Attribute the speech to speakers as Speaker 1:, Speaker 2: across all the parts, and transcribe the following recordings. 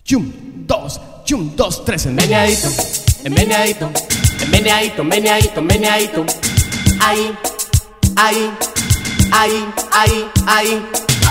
Speaker 1: Chum, dos, tres, el meneadito, el meneadito, el meneadito, meneadito, meneadito. Ahí, ahí, ahí, ahí, ahí.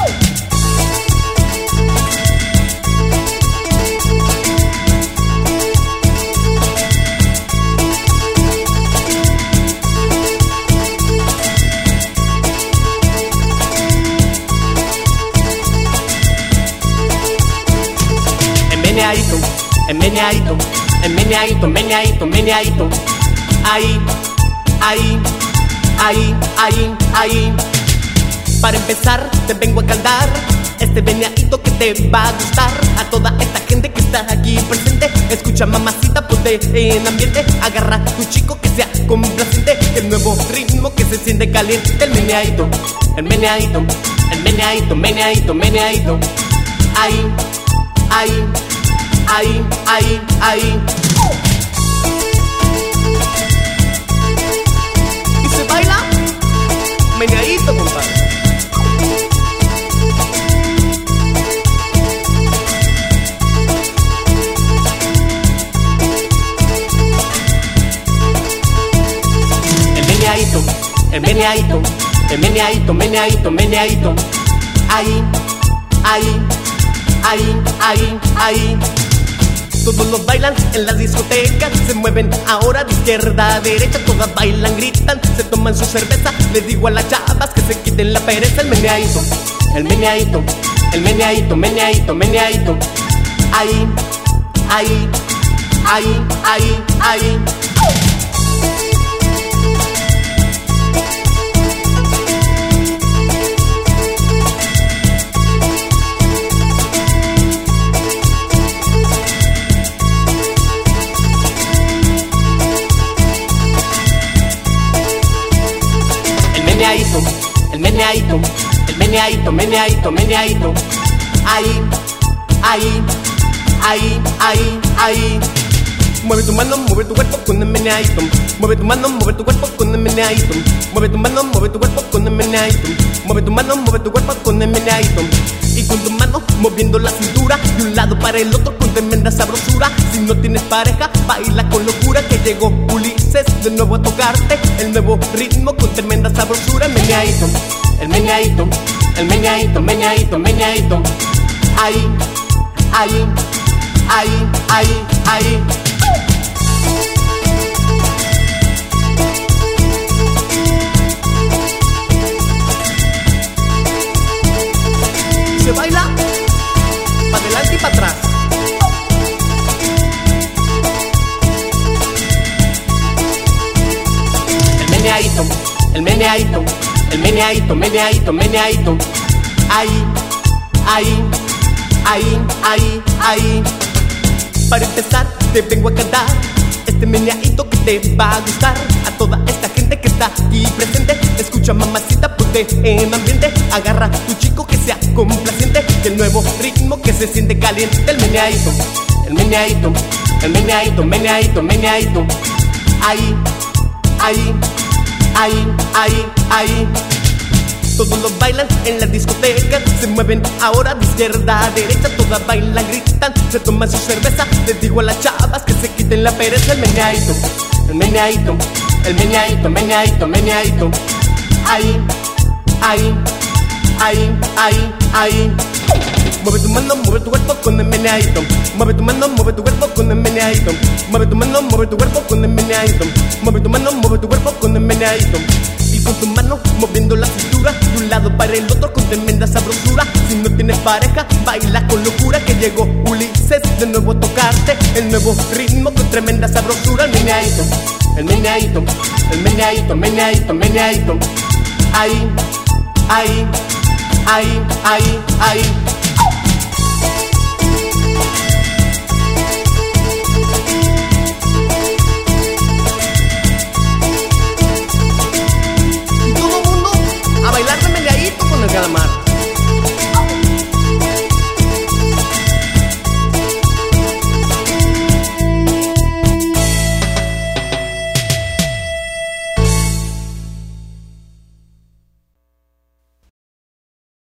Speaker 1: El meneadito, el meneadito, meneadito, meneadito. Ahí, ahí, ahí, ahí, ahí. Para empezar te vengo a cantar este meneadito que te va a gustar. A toda esta gente que está aquí presente, escucha mamacita, ponte en ambiente. Agarra tu chico que sea complaciente, el nuevo ritmo que se siente caliente. El meneadito, el meneadito, el meneadito, meneadito, meneadito. Ahí, ahí, ahí, ahí, ahí. Y se baila meneadito, compadre. El meneadito, el meneadito, meneadito, meneadito. Ahí, ahí, ahí, ahí, ahí. Todos los bailan en las discotecas, se mueven ahora de izquierda a derecha. Todas bailan, gritan, se toman su cerveza. Les digo a las chavas que se quiten la pereza. El meneadito, el meneadito, el meneadito, meneadito, meneadito. Ahí, ahí, ahí, ahí, ahí. El meneadito, el meneadito, meneadito, meneadito. Ahí, ahí, ahí, ahí, ahí. Mueve tu mano, mueve tu cuerpo con el meneadito. Mueve tu mano, mueve tu cuerpo con el meneadito. Mueve tu mano, mueve tu cuerpo con el meneadito. Mueve tu mano, mueve tu cuerpo con el meneadito. Y con tu mano moviendo la cintura de un lado para el otro con tremenda sabrosura. Si no tienes pareja, baila con locura, que llegó Ulises de nuevo a tocarte el nuevo ritmo con tremenda sabrosura. El meneadito, el meneadito, el meneadito, meneadito, meneadito. Ahí, ahí, ahí, ahí, ahí. Se baila para adelante y para atrás. El meneadito, el meneadito, el meneadito, meneadito, meneadito. Ahí, ahí, ahí, ahí, ahí. Para empezar te vengo a cantar este meneadito que te va a gustar. A toda esta gente que está aquí presente, escucha mamacita, ponte en ambiente. Agarra tu chico que sea complaciente, que el nuevo ritmo que se siente caliente. El meneadito, el meneadito, el meneadito, meneadito, meneadito. Ahí, ahí, ahí, ahí, ahí. Todos los bailan en las discotecas, se mueven ahora de izquierda a derecha. Todas bailan, gritan, se toman su cerveza. Les digo a las chavas que se quiten la pereza. El meneadito, el meneadito, el meneadito, meneadito, meneadito. Ahí, ahí, ahí, ahí, ahí. Mueve tu mano, mueve tu cuerpo con el meneadito. Mueve tu mano, mueve tu cuerpo con el meneadito. Mueve tu mano, mueve tu cuerpo con el meneadito. Mueve tu mano, mueve tu cuerpo con el meneadito. Y con tu mano moviendo la cintura de un lado para el otro con tremenda sabrosura. Si no tienes pareja, baila con locura, que llegó Ulises de nuevo a tocarte el nuevo ritmo con tremenda sabrosura. El meneadito, el meneadito, el meneadito, meneadito, meneadito. Ahí, ahí, ahí, ahí, ahí.